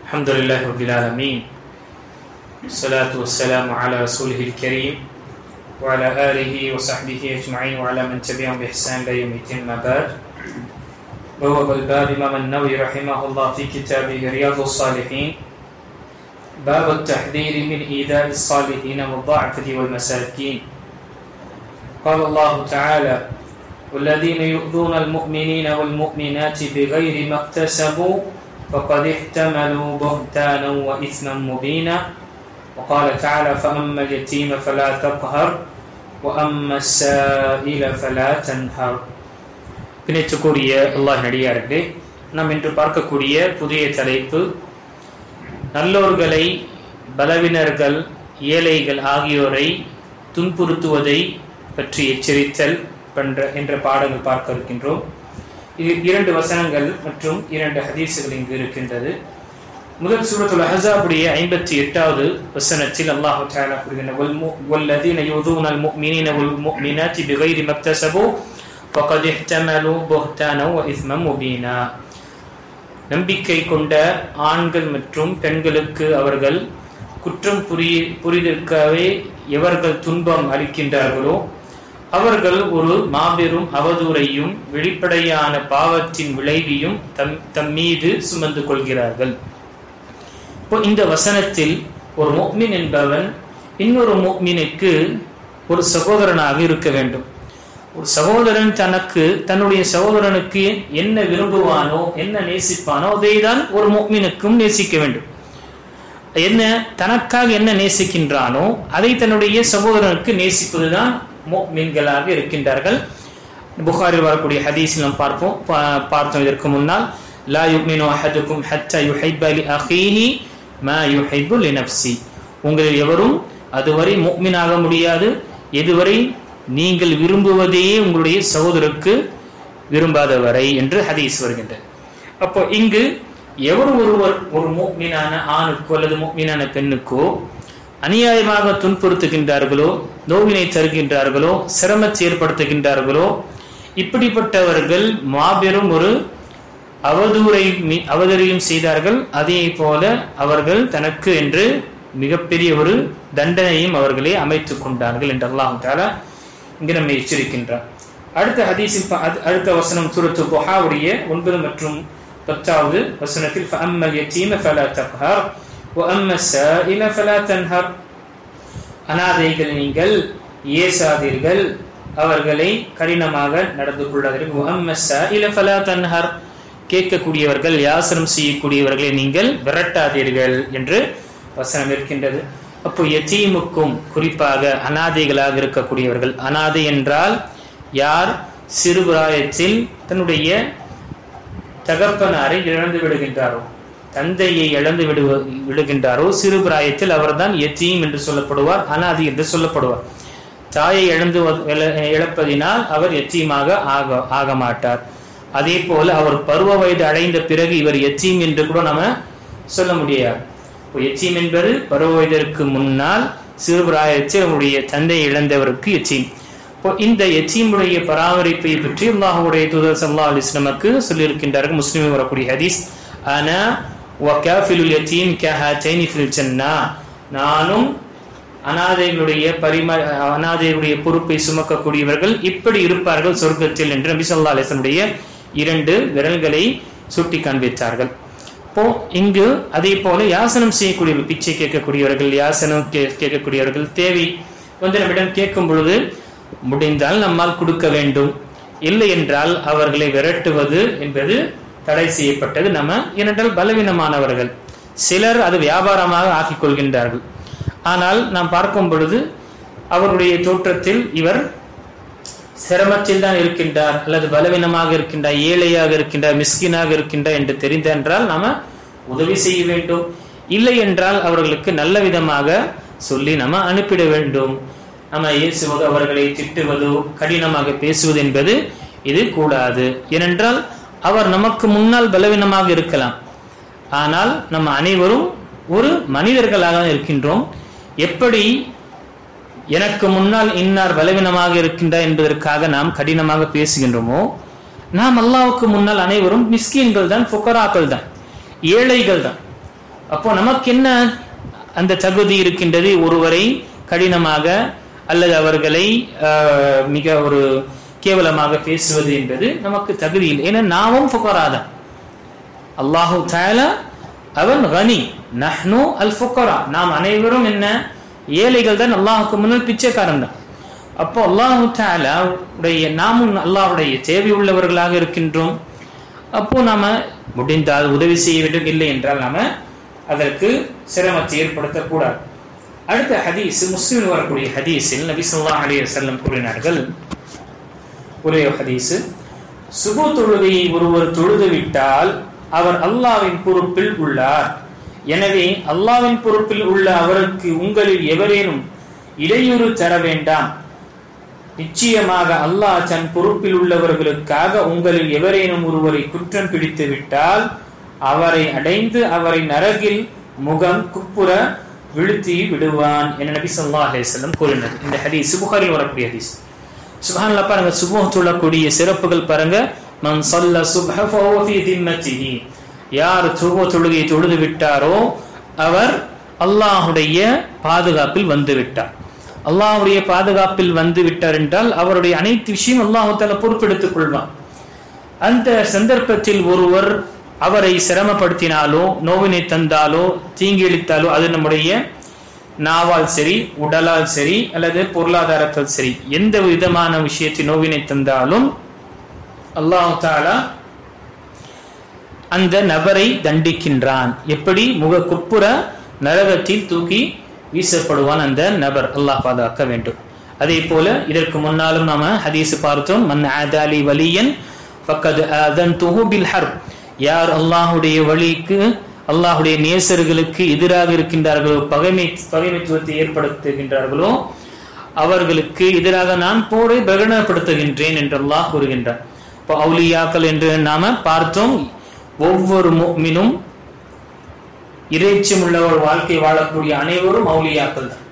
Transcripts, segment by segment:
الحمد لله رب العالمين والصلاة والسلام على رسوله الكريم وعلى آله وصحبه أجمعين وعلى من تبعهم بإحسان إلى يوم الدين. ما بعد. بواب الباب إمام النووي رحمه الله في كتابه رياض الصالحين باب التحذير من إيذاء الصالحين والضعفة والمساكين. قال الله تعالى: والذين يؤذون المؤمنين والمؤمنات بغير ما اكتسبوا فقد احتملوا بهتانا وإثما مبينا. وقال تعالى: فأما اليتيم فلا تقهر وأما السائل فلا تنهر. பிணைத்துக்குரிய அல்லாஹ் நடிகார்களே, நாம் இன்று பார்க்கக்கூடிய புதிய தலைப்பு நல்லோர்களை பலவினர்கள் ஏழைகள் ஆகியோரை துன்புறுத்துவதை பற்றி எச்சரித்தல் என்ற பாடங்கள் பார்க்க இருக்கின்றோம். இது 2 வசனங்கள் மற்றும் 2 ஹதீசுகள் இங்கு இருக்கின்றது. முதல் சூரத்துல் அஹ்ஸாபுடைய 58வது வசனத்தில் அல்லாஹ் தஆலா கூறுகின்றார்: வல்லதீன யூதுனல் முஃமினீன வல் முஃமினாத்தி பிகைரி மக்தஸபு ஃபகத் இஹ்தமலு புஹ்தானா வ இஸ்மன் முபீனா. நம்பிக்கை கொண்ட ஆண்கள் மற்றும் பெண்களுக்கு அவர்கள் குற்றம் புரிதற்காகவே எவர்கள் துன்பம் அளிக்கின்றார்களோ அவர்கள் ஒரு மாபெரும் அவதூறையும் வெளிப்படையான பாவத்தின் விளைவையும் தம் மீது சுமந்து கொள்கிறார்கள். இப்போ இந்த வசனத்தில் ஒரு முஃமின் என்பவன் இன்னொரு முஃமினுக்கு ஒரு சகோதரனாக இருக்க வேண்டும். ஒரு சகோதரன் தன்னுடைய சகோதரனுக்கு என்ன விரும்புவானோ என்ன நேசிப்பானோ அதை தான் ஒரு முஃமினுக்கும் நேசிக்க வேண்டும். என்ன தனக்காக என்ன நேசிக்கின்றானோ அதை தன்னுடைய சகோதரனுக்கு நேசிப்பதுதான் முஃமின்களாக இருக்கின்றார்கள். புகாரில் வரக்கூடிய ஹதீஸில் நாம் பார்த்தோம் இதற்கு முன்னால்: லா யுமினு அஹதுக்கும் ஹத்தா யுஹிப்ப லி அஹீஹி மா யுஹிப்பு லி நஃப்ஸி. உங்களில் எவரும் அதுவரை முஃமினாக முடியாது எதுவரை நீங்கள் விரும்புவதே உங்களுடைய சகோதரருக்கு விரும்பாதவரை என்று ஹதீஸ் வருகின்றது. அப்போ இங்கு எவர் ஒருவர் ஒரு முஃமினான ஆணுக்கோ அல்லது முஃமினான பெண்ணுக்கோ அநியாயமாக துன்புறுத்துகின்றார்களோ, நோவினை தருகின்றார்களோ, சிரமத்தை ஏற்படுத்துகின்றார்களோ, இப்படிப்பட்டவர்கள் மாபெரும் ஒரு அவதூறையும் செய்தார்கள். அதே போல அவர்கள் தனக்கு என்று மிகப்பெரிய ஒரு தண்டனையும் அவர்களே அமைத்துக் கொண்டார்கள் என்று அல்லாஹ் தஆலா இங்கு நம்மை எச்சரிக்கின்றார். அடுத்த ஹதீஸில் அடுத்த வசனம் சூரத்து துஹாவுடைய 9 மற்றும் 10வது வசனத்தில்: ஃபஅம்மல் யதீம ஃபலா தக்ஹர் وَأَمَّا السَّائِلَ فَلَا تَنْهَرْ. அநாதைகள் நீங்கள் ஏசாதீர்கள், அவர்களை கடினமாக நடந்து கொள்ளாதீர்கள். وَأَمَّا السَّائِلَ فَلَا تَنْهَرْ. கேட்கக்கூடியவர்கள் யாசனம் செய்யக்கூடியவர்களை நீங்கள் விரட்டாதீர்கள் என்று வசனம் இருக்கின்றது. அப்போ யதீமுக்கும் குறிப்பாக அநாதைகளாக இருக்கக்கூடியவர்கள், அநாதை என்றால் யார் சிறுபிராயத்தில் தன்னுடைய தகப்பனாரை இழந்து விடுகின்றாரோ, தந்தையை இழந்து விடுகின்றாரோ, சிறு பிராயத்தில் அவர்தான் யதீம் என்று சொல்லப்படுவார், அனாதி என்று சொல்லப்படுவார். தாயை இழப்பதினால் அவர் யத்தீமாக ஆக மாட்டார். அதே போல அவர் பருவ வயது அடைந்த பிறகு இவர் யத்தீம் என்று கூட நம்ம சொல்ல முடியாது. யத்தீம் என்பது பருவ வயதிற்கு முன்னால் சிறு பிராயத்தில் அவருடைய தந்தையை இழந்தவருக்கு யத்தீம். இப்போ இந்த யத்தீமுடைய பராமரிப்பை பற்றி அல்லாஹ்வுடைய தூதர் ஸல்லல்லாஹு அலைஹி வஸல்லம் சொல்லியிருக்கின்றார்கள். முஸ்லிமில் வரக்கூடிய ஹதீஸ்: அனா வகாஃபிலுல் யதீம் கஹாதைனி ஃபில் ஜன்னா. நானும் அநாதைகளுடைய பொறுப்பை சுமக்கக்கூடியவர்கள் இப்படி இருப்பார்கள் சொர்க்கத்தில் என்று நபி ஸல்லல்லாஹு அலைஹி வஸல்லம் 2 விரல்களை சுட்டி காண்பித்தார்கள். இப்போ இங்கு அதே போல யாசனம் செய்யக்கூடியவர்கள், பிச்சை கேட்கக்கூடியவர்கள், யாசனம் கேட்கக்கூடியவர்கள் தேவை வந்து நம்மிடம் கேட்கும் பொழுது முடிந்தால் நம்மால் கொடுக்க வேண்டும், இல்லை என்றால் அவர்களை விரட்டுவது என்பது தடை செய்யப்பட்டது. ஏனென்றால் பலவீனமானவர்கள் சிலர் அது வியாபாரமாக ஆக்கிக் கொள்கின்றார்கள். ஆனால் நாம் பார்க்கும் பொழுது அவருடைய தோற்றத்தில் இவர் சிரமத்தில் தான் இருக்கின்றார், அல்லது பலவீனமாக இருக்கின்றார், ஏழையாக இருக்கின்றார், மிஸ்கினாக இருக்கின்றார் என்று தெரிந்தென்றால் நாம உதவி செய்ய வேண்டும். இல்லை என்றால் அவர்களுக்கு நல்ல விதமாக சொல்லி நம்ம அனுப்பிட வேண்டும். நம்ம ஏசுவது, அவர்களை திட்டுவதோ, கடினமாக பேசுவது என்பது இது கூடாது. ஏனென்றால் அவர் நமக்கு முன்னால் பலவீனமாக இருக்கலாம், ஆனால் நம்ம அனைவரும் ஒரு மனிதர்களாக இருக்கின்றோம். எப்படி எனக்கு முன்னால் இன்னார் பலவீனமாக இருக்கின்றார் என்பதற்காக நாம் கடினமாக பேசுகின்றோமோ, நாம் அல்லாஹ்வுக்கு முன்னால் அனைவரும் மிஸ்கீன்கள் தான், ஃபுகராக்கள் தான், ஏழைகள் தான். அப்போ நமக்கு என்ன அந்த தகுதி இருக்கின்றது ஒருவரை கடினமாக அல்லது அவர்களை மிக ஒரு கேவலமாக பேசுவது என்பது நமக்கு தகுதி இல்லை. ஏன்னா நாமும் ஃபுகராதான். அல்லாஹு தஆலா அவன் கனி, நஹ்னு அல் ஃபுகரா, நாம் அனைவரும் என்ன ஏழைகள் தான், அல்லாஹுக்கு முன்னால் பிச்சைக்காரன் தான். அப்போ அல்லாஹு தஆலா உடைய நாமும் அல்லாஹ்வுடைய தேவை உள்ளவர்களாக இருக்கின்றோம். அப்போ நாம முடிந்தால் உதவி செய்ய வேண்டும், இல்லை என்றால் நாம அதற்கு சிரமத்தை ஏற்படுத்தக்கூடாது. அடுத்த ஹதீஸ் முஸ்லிமில் வரக்கூடிய ஹதீஸில் நபி ஸல்லல்லாஹு அலைஹி வஸல்லம் கூறினார்கள், ஒரே ஹதீஸ், சுபு தொழுகையை ஒருவர் தொழுது விட்டால் அவர் அல்லாஹ்வின் பொறுப்பில் உள்ளார். எனவே அல்லாஹ்வின் பொறுப்பில் உள்ள அவருக்கு உங்களில் எவரேனும் இடையூறு தர வேண்டாம். நிச்சயமாக அல்லாஹ் தன் பொறுப்பில் உள்ளவர்களுக்காக உங்களில் எவரேனும் ஒருவரை குற்றம் பிடித்து விட்டால் அவரை அடைந்து அவரை நரகில் முகம் குப்புற விழுத்தி விடுவான் என நபி ஸல்லல்லாஹு அலைஹி வஸல்லம் கூறினார். இந்த ஹதீஸ் புகாரில் வரக்கூடிய ஹதீஸ். சுப்ஹானல்லாஹ், பாருங்க சுபஹ் தொழக்கூடிய சிறப்புகள் பாருங்க. மன் ஸல்ல சுப்ஹ ஃபஹுவ ஃபீ திம்மத்திஹி, யார் சுபஹ் தொழுகையை தொழுது விட்டாரோ அவர் அல்லாஹ்வுடைய பாதுகாப்பில் வந்து விட்டார். அல்லாஹ்வுடைய பாதுகாப்பில் வந்து விட்டார் என்றால் அவருடைய அனைத்து விஷயம் அல்லாஹ் தஆலா பொறுப்பெடுத்துக் கொள்வான். அந்த சந்தர்ப்பத்தில் ஒருவர் அவரை சிரமப்படுத்தினாலோ நோவினை தந்தாலோ தீங்கிழித்தாலோ, அது நம்முடைய நாவால் சரி உடலால் சரி அல்லது பொருளாதாரத்தால் சரி, எந்த விதமான விஷயத்தை நோவினை தந்தாலும் அல்லாஹ் தஆலா அந்த நபரை தண்டிக்கின்றான். எப்படி? முக குப்புற நரகத்தில் தூக்கி வீசப்படுவான் அந்த நபர். அல்லாஹ் பாதுகாக்க வேண்டும். அதே போல இதற்கு முன்னாலும் நாம ஹதீஸ் பார்த்தோம், மன் ஆதாலி வலியன் ஃபக்கத் ஆதன்துஹு பில் ஹர்ப், யார் அல்லாஹ்வுடைய வழிக்கு அல்லாஹ்வுடைய நேசர்களுக்கு எதிராக இருக்கின்றார்களோ, பகைமைத்துவத்தை ஏற்படுத்துகின்றார்களோ அவர்களுக்கு எதிராக நான் போரை பிரகடனப்படுத்துகின்றேன் என்று அல்லாஹ் கூறுகின்றார். இப்போ அவுலியாக்கள் என்று நாம பார்த்தோம். ஒவ்வொரு முஃமினும் இறைச்சம் உள்ள ஒரு வாழ்க்கை வாழக்கூடிய அனைவரும் அவுலியாக்கள் தான்.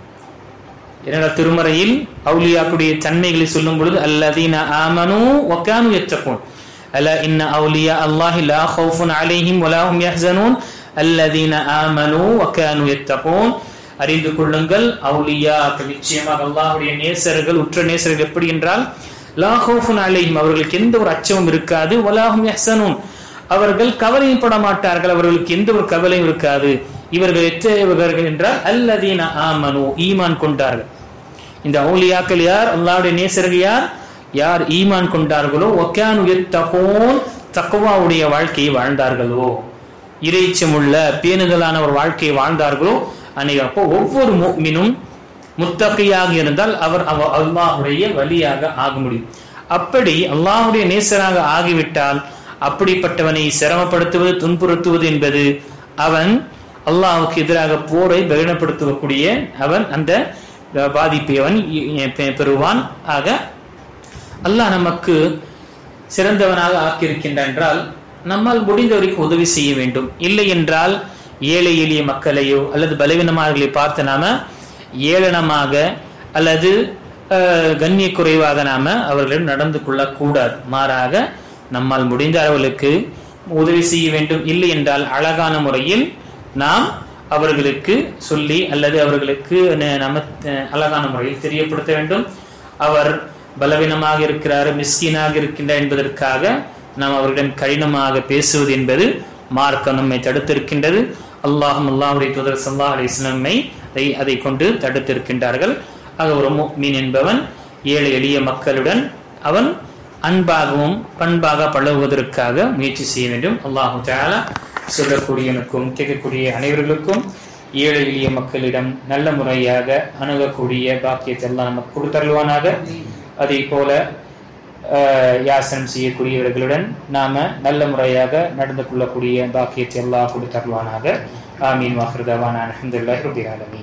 ஏனென்றால் திருமறையில் அவுலியாக்களுடைய தன்மைகளை சொல்லும் பொழுது அல்லதீன ஆமனூ வ கானூ யத்தகூன், அலா இன்ன அவுலியா அல்லாஹி லா ஹவுஃபுன் அலைஹிம் வலா ஹும் யஹ்ஸனூன் அல்லதீன ஆமனூ வ கானூ யத்தகூன், அறிந்து கொள்ளுங்கள் அவுலியாக்கள் நிச்சயமாக அல்லாஹ்வுடைய நேசர்கள், உற்ற நேசர்கள் எப்படி என்றால் லா ஹவுஃபுன் அலைஹிம், அவர்களுக்கு எந்த ஒரு அச்சமும் இருக்காது, வலா ஹும் யஹ்ஸனூன், அவர்கள் கவலைப்பட மாட்டார்கள், அவர்களுக்கு எந்த ஒரு கவலையும் இருக்காது. இவர்கள் எத்தகையவர்கள் என்றால் அல்லதீன ஆமனு, ஈமான் கொண்டார்கள். இந்த அவுலியாக்கள் யார்? அல்லாஹ்வுடைய நேசர்கள் யார்? யார் ஈமான் கொண்டார்களோ, வகானு யத்தகூன், தக்வாவுடைய வாழ்க்கையை வாழ்ந்தார்களோ, இறைச்சமுள்ள பேணுதலான ஒரு வாழ்க்கையை வாழ்ந்தார்களோ அன்னைக்கு. அப்போ ஒவ்வொரு முஃமினும் முத்தகியாக இருந்தால் அவர் அல்லாஹ்வுடைய வலியாக ஆக முடியும். அப்படி அல்லாஹ்வுடைய நேசராக ஆகிவிட்டால் அப்படிப்பட்டவனை சிரமப்படுத்துவது துன்புறுத்துவது என்பது அவன் அல்லாஹ்வுக்கு எதிராக போரை பிரகடனப்படுத்தக்கூடிய அவன் அந்த பாதிப்பை அவன் பெறுவான். ஆக அல்லாஹ் நமக்கு சிறந்தவனாக ஆக்கியிருக்கின்றான் என்றால் நம்மால் முடிந்த வரைக்கும் உதவி செய்ய வேண்டும். இல்லை என்றால் ஏழை எளிய மக்களையோ அல்லது பலவீனமானவர்களை பார்த்து நாம ஏளனமாக அல்லது கண்ணிய குறைவாக நாம அவர்களிடம் நடந்து கொள்ளக்கூடாது. மாறாக நம்மால் முடிந்த அளவுகளுக்கு உதவி செய்ய வேண்டும். இல்லை என்றால் அழகான முறையில் நாம் அவர்களுக்கு சொல்லி அல்லது அவர்களுக்கு நம்ம அழகான முறையில் தெரியப்படுத்த வேண்டும். அவர் பலவீனமாக இருக்கிறார், மிஸ்கீனாக இருக்கின்றார் என்பதற்காக நாம் அவர்களிடம் கடினமாக பேசுவது என்பது மார்க்கம் நம்மை தடுத்திருக்கின்றது. அல்லாஹ்வுடைய தூதர் ஸல்லல்லாஹு அலைஹி வஸல்லம் அதை கொண்டு தடுத்திருக்கின்றார்கள். ஆக ஒரு முஃமின் என்பவன் ஏழை எளிய மக்களுடன் அவன் அன்பாகவும் பண்பாக பழகுவதற்காக முயற்சி செய்ய வேண்டும். அல்லாஹு தஆலா சொல்லக்கூடியவனுக்கும் கேட்கக்கூடிய அனைவர்களுக்கும் ஏழை எளிய மக்களிடம் நல்ல முறையாக அணுகக்கூடிய பாக்கியத்தை எல்லாம் நமக்கு கொடுத்தருள்வானாக. அதே போல யாசனம் செய்யக்கூடியவர்களுடன் நாம நல்ல முறையாக நடந்து கொள்ளக்கூடிய பாக்கியத்தை எல்லாம் கொடுத்தருள்வானாக. ஆமீன். வாஹிரு தஅவானா அல்ஹம்துலில்லாஹி ரப்பில் ஆலமீன்.